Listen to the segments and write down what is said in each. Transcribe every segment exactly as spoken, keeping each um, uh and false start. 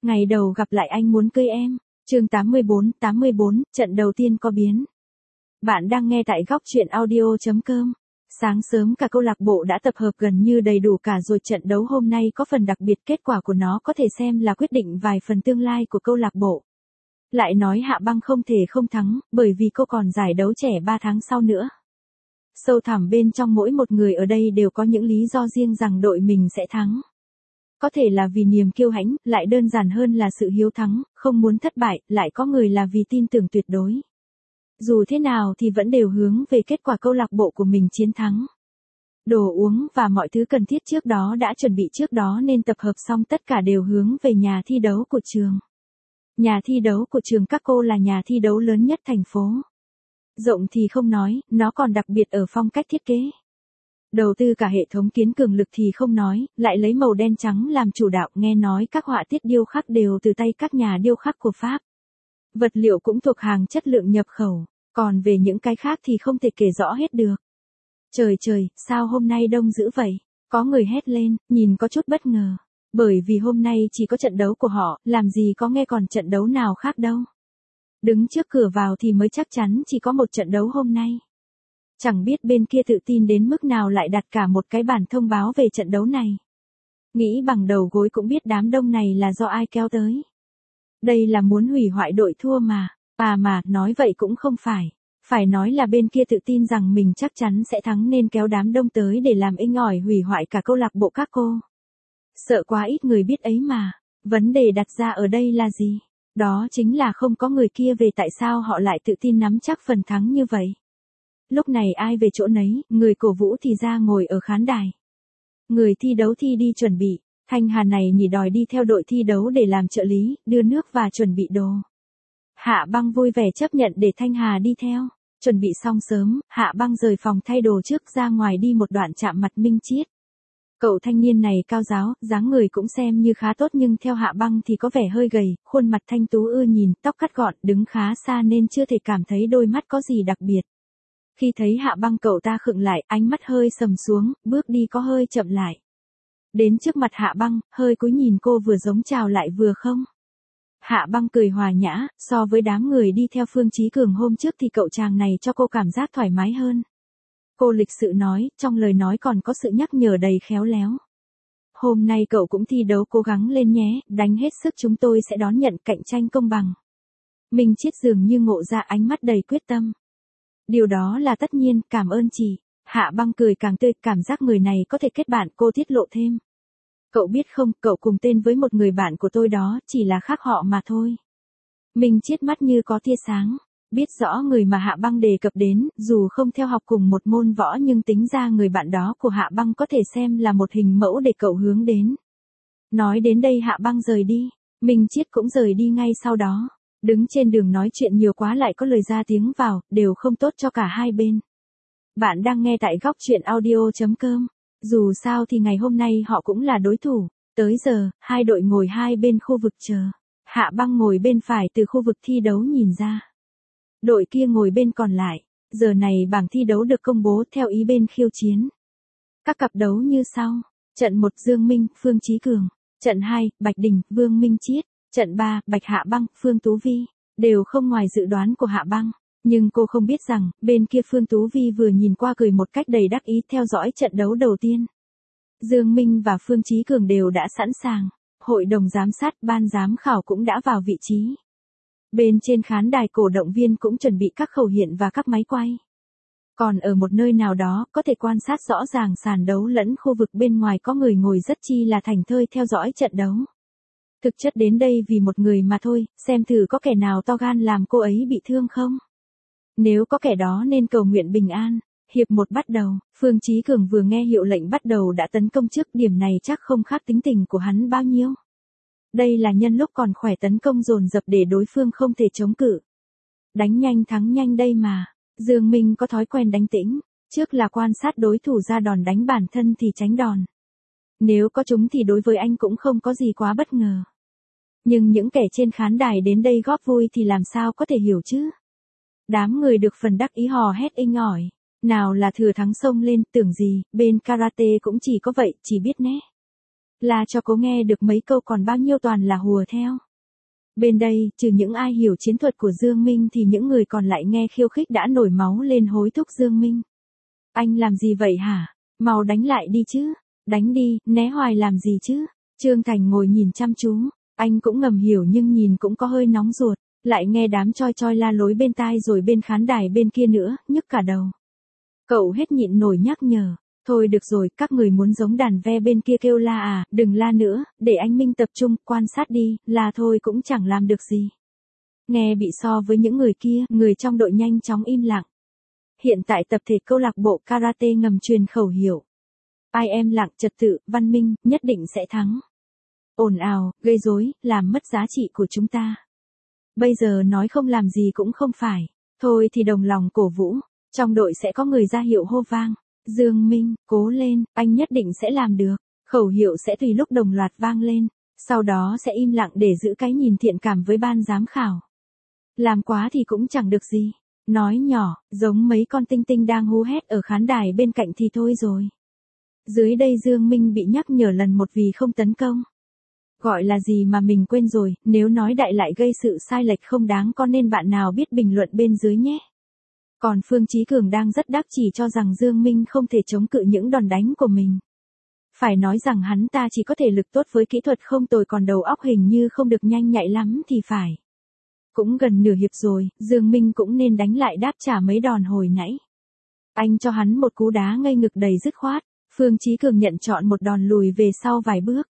Ngày đầu gặp lại anh muốn cưới em. Chương tám mươi bốn, tám mươi bốn, trận đầu tiên có biến. Bạn đang nghe tại góc truyện audio chấm com. Sáng sớm cả câu lạc bộ đã tập hợp gần như đầy đủ cả rồi, trận đấu hôm nay có phần đặc biệt, kết quả của nó có thể xem là quyết định vài phần tương lai của câu lạc bộ. Lại nói Hạ Băng không thể không thắng, bởi vì cô còn giải đấu trẻ ba tháng sau nữa. Sâu thẳm bên trong mỗi một người ở đây đều có những lý do riêng rằng đội mình sẽ thắng. Có thể là vì niềm kiêu hãnh, lại đơn giản hơn là sự hiếu thắng, không muốn thất bại, lại có người là vì tin tưởng tuyệt đối. Dù thế nào thì vẫn đều hướng về kết quả câu lạc bộ của mình chiến thắng. Đồ uống và mọi thứ cần thiết trước đó đã chuẩn bị trước đó nên tập hợp xong tất cả đều hướng về nhà thi đấu của trường. Nhà thi đấu của trường các cô là nhà thi đấu lớn nhất thành phố. Rộng thì không nói, nó còn đặc biệt ở phong cách thiết kế. Đầu tư cả hệ thống kiến cường lực thì không nói, lại lấy màu đen trắng làm chủ đạo, nghe nói các họa tiết điêu khắc đều từ tay các nhà điêu khắc của Pháp. Vật liệu cũng thuộc hàng chất lượng nhập khẩu, còn về những cái khác thì không thể kể rõ hết được. Trời trời, sao hôm nay đông dữ vậy? Có người hét lên, nhìn có chút bất ngờ. Bởi vì hôm nay chỉ có trận đấu của họ, làm gì có nghe còn trận đấu nào khác đâu. Đứng trước cửa vào thì mới chắc chắn chỉ có một trận đấu hôm nay. Chẳng biết bên kia tự tin đến mức nào lại đặt cả một cái bản thông báo về trận đấu này. Nghĩ bằng đầu gối cũng biết đám đông này là do ai kéo tới. Đây là muốn hủy hoại đội thua mà. À mà, nói vậy cũng không phải. Phải nói là bên kia tự tin rằng mình chắc chắn sẽ thắng nên kéo đám đông tới để làm inh ỏi hủy hoại cả câu lạc bộ các cô. Sợ quá ít người biết ấy mà. Vấn đề đặt ra ở đây là gì? Đó chính là không có người kia về, tại sao họ lại tự tin nắm chắc phần thắng như vậy. Lúc này ai về chỗ nấy, người cổ vũ thì ra ngồi ở khán đài. Người thi đấu thì đi chuẩn bị, Thanh Hà này nhỉ đòi đi theo đội thi đấu để làm trợ lý, đưa nước và chuẩn bị đồ. Hạ Băng vui vẻ chấp nhận để Thanh Hà đi theo. Chuẩn bị xong sớm, Hạ Băng rời phòng thay đồ trước ra ngoài đi một đoạn chạm mặt Minh Chiết. Cậu thanh niên này cao ráo, dáng người cũng xem như khá tốt nhưng theo Hạ Băng thì có vẻ hơi gầy, khuôn mặt thanh tú ưa nhìn, tóc cắt gọn, đứng khá xa nên chưa thể cảm thấy đôi mắt có gì đặc biệt. Khi thấy Hạ Băng cậu ta khựng lại, ánh mắt hơi sầm xuống, bước đi có hơi chậm lại. Đến trước mặt Hạ Băng, hơi cúi nhìn cô, vừa giống chào lại vừa không. Hạ Băng cười hòa nhã, so với đám người đi theo Phương Chí Cường hôm trước thì cậu chàng này cho cô cảm giác thoải mái hơn. Cô lịch sự nói, trong lời nói còn có sự nhắc nhở đầy khéo léo. Hôm nay cậu cũng thi đấu cố gắng lên nhé, đánh hết sức chúng tôi sẽ đón nhận cạnh tranh công bằng. Minh Chiết dường như ngộ ra, ánh mắt đầy quyết tâm. Điều đó là tất nhiên, cảm ơn chị. Hạ Băng cười càng tươi, cảm giác người này có thể kết bạn, cô tiết lộ thêm. Cậu biết không, cậu cùng tên với một người bạn của tôi đó, chỉ là khác họ mà thôi. Minh Chiết mắt như có tia sáng. Biết rõ người mà Hạ Băng đề cập đến, dù không theo học cùng một môn võ nhưng tính ra người bạn đó của Hạ Băng có thể xem là một hình mẫu để cậu hướng đến. Nói đến đây Hạ Băng rời đi, Minh Chiết cũng rời đi ngay sau đó. Đứng trên đường nói chuyện nhiều quá lại có lời ra tiếng vào, đều không tốt cho cả hai bên. Bạn đang nghe tại góc truyện audio chấm com. Dù sao thì ngày hôm nay họ cũng là đối thủ. Tới giờ, hai đội ngồi hai bên khu vực chờ. Hạ Băng ngồi bên phải từ khu vực thi đấu nhìn ra. Đội kia ngồi bên còn lại. Giờ này bảng thi đấu được công bố theo ý bên khiêu chiến. Các cặp đấu như sau. Trận một Dương Minh, Phương Chí Cường. Trận hai, Bạch Đình, Vương Minh Chiết. Trận ba, Bạch Hạ Băng, Phương Tú Vi. Đều không ngoài dự đoán của Hạ Băng. Nhưng cô không biết rằng, bên kia Phương Tú Vi vừa nhìn qua cười một cách đầy đắc ý theo dõi trận đấu đầu tiên. Dương Minh và Phương Chí Cường đều đã sẵn sàng. Hội đồng giám sát, ban giám khảo cũng đã vào vị trí. Bên trên khán đài cổ động viên cũng chuẩn bị các khẩu hiện và các máy quay. Còn ở một nơi nào đó, có thể quan sát rõ ràng sàn đấu lẫn khu vực bên ngoài có người ngồi rất chi là thảnh thơi theo dõi trận đấu. Thực chất đến đây vì một người mà thôi, xem thử có kẻ nào to gan làm cô ấy bị thương không. Nếu có kẻ đó nên cầu nguyện bình an. Hiệp một bắt đầu, Phương Chí Cường vừa nghe hiệu lệnh bắt đầu đã tấn công trước, điểm này chắc không khác tính tình của hắn bao nhiêu. Đây là nhân lúc còn khỏe tấn công dồn dập để đối phương không thể chống cự. Đánh nhanh thắng nhanh đây mà. Dương Minh có thói quen đánh tĩnh, trước là quan sát đối thủ ra đòn, đánh bản thân thì tránh đòn. Nếu có chúng thì đối với anh cũng không có gì quá bất ngờ. Nhưng những kẻ trên khán đài đến đây góp vui thì làm sao có thể hiểu chứ. Đám người được phần đắc ý hò hét inh ỏi. Nào là thừa thắng xông lên, tưởng gì, bên karate cũng chỉ có vậy, chỉ biết né. La cho cố nghe được mấy câu còn bao nhiêu toàn là hùa theo. Bên đây, trừ những ai hiểu chiến thuật của Dương Minh thì những người còn lại nghe khiêu khích đã nổi máu lên hối thúc Dương Minh. Anh làm gì vậy hả? Mau đánh lại đi chứ. Đánh đi, né hoài làm gì chứ? Trương Thành ngồi nhìn chăm chú. Anh cũng ngầm hiểu nhưng nhìn cũng có hơi nóng ruột. Lại nghe đám choi choi la lối bên tai rồi bên khán đài bên kia nữa, nhức cả đầu. Cậu hết nhịn nổi nhắc nhở. Thôi được rồi, các người muốn giống đàn ve bên kia kêu la à, đừng la nữa, để anh Minh tập trung, quan sát đi, la thôi cũng chẳng làm được gì. Nghe bị so với những người kia, người trong đội nhanh chóng im lặng. Hiện tại tập thể câu lạc bộ karate ngầm truyền khẩu hiệu. Ai em lặng, trật tự, văn minh, nhất định sẽ thắng. Ồn ào, gây rối, làm mất giá trị của chúng ta. Bây giờ nói không làm gì cũng không phải. Thôi thì đồng lòng cổ vũ, trong đội sẽ có người ra hiệu hô vang. Dương Minh, cố lên, anh nhất định sẽ làm được. Khẩu hiệu sẽ tùy lúc đồng loạt vang lên. Sau đó sẽ im lặng để giữ cái nhìn thiện cảm với ban giám khảo. Làm quá thì cũng chẳng được gì. Nói nhỏ, giống mấy con tinh tinh đang hú hét ở khán đài bên cạnh thì thôi rồi. Dưới đây Dương Minh bị nhắc nhở lần một vì không tấn công. Gọi là gì mà mình quên rồi, nếu nói đại lại gây sự sai lệch không đáng có nên bạn nào biết bình luận bên dưới nhé. Còn Phương Chí Cường đang rất đắc chỉ cho rằng Dương Minh không thể chống cự những đòn đánh của mình. Phải nói rằng hắn ta chỉ có thể lực tốt với kỹ thuật không tồi còn đầu óc hình như không được nhanh nhạy lắm thì phải. Cũng gần nửa hiệp rồi, Dương Minh cũng nên đánh lại đáp trả mấy đòn hồi nãy. Anh cho hắn một cú đá ngây ngực đầy dứt khoát, Phương Chí Cường nhận chọn một đòn lùi về sau vài bước.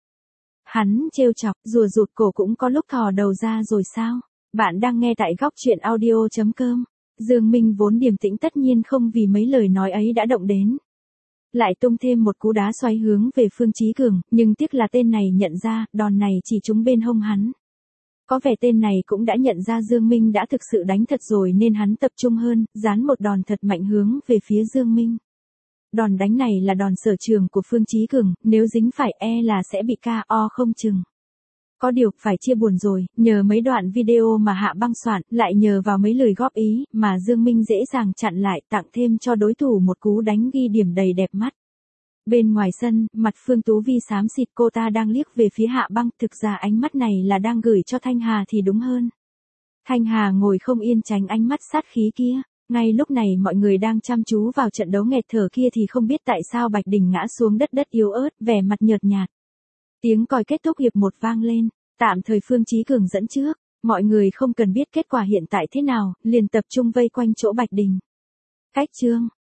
Hắn trêu chọc, rùa rụt cổ cũng có lúc thò đầu ra rồi sao? Bạn đang nghe tại góc truyện audio chấm com. Dương Minh vốn điềm tĩnh tất nhiên không vì mấy lời nói ấy đã động đến. Lại tung thêm một cú đá xoay hướng về Phương Chí Cường, nhưng tiếc là tên này nhận ra, đòn này chỉ trúng bên hông hắn. Có vẻ tên này cũng đã nhận ra Dương Minh đã thực sự đánh thật rồi nên hắn tập trung hơn, dán một đòn thật mạnh hướng về phía Dương Minh. Đòn đánh này là đòn sở trường của Phương Chí Cường, nếu dính phải e là sẽ bị ca o không chừng. Có điều, phải chia buồn rồi, nhờ mấy đoạn video mà Hạ Băng soạn, lại nhờ vào mấy lời góp ý, mà Dương Minh dễ dàng chặn lại, tặng thêm cho đối thủ một cú đánh ghi điểm đầy đẹp mắt. Bên ngoài sân, mặt Phương Tú Vi xám xịt, cô ta đang liếc về phía Hạ Băng, thực ra ánh mắt này là đang gửi cho Thanh Hà thì đúng hơn. Thanh Hà ngồi không yên tránh ánh mắt sát khí kia. Ngay lúc này mọi người đang chăm chú vào trận đấu nghẹt thở kia thì không biết tại sao Bạch Đình ngã xuống đất đất yếu ớt, vẻ mặt nhợt nhạt. Tiếng còi kết thúc hiệp một vang lên, tạm thời Phương Chí Cường dẫn trước, mọi người không cần biết kết quả hiện tại thế nào, liền tập trung vây quanh chỗ Bạch Đình. Cách chương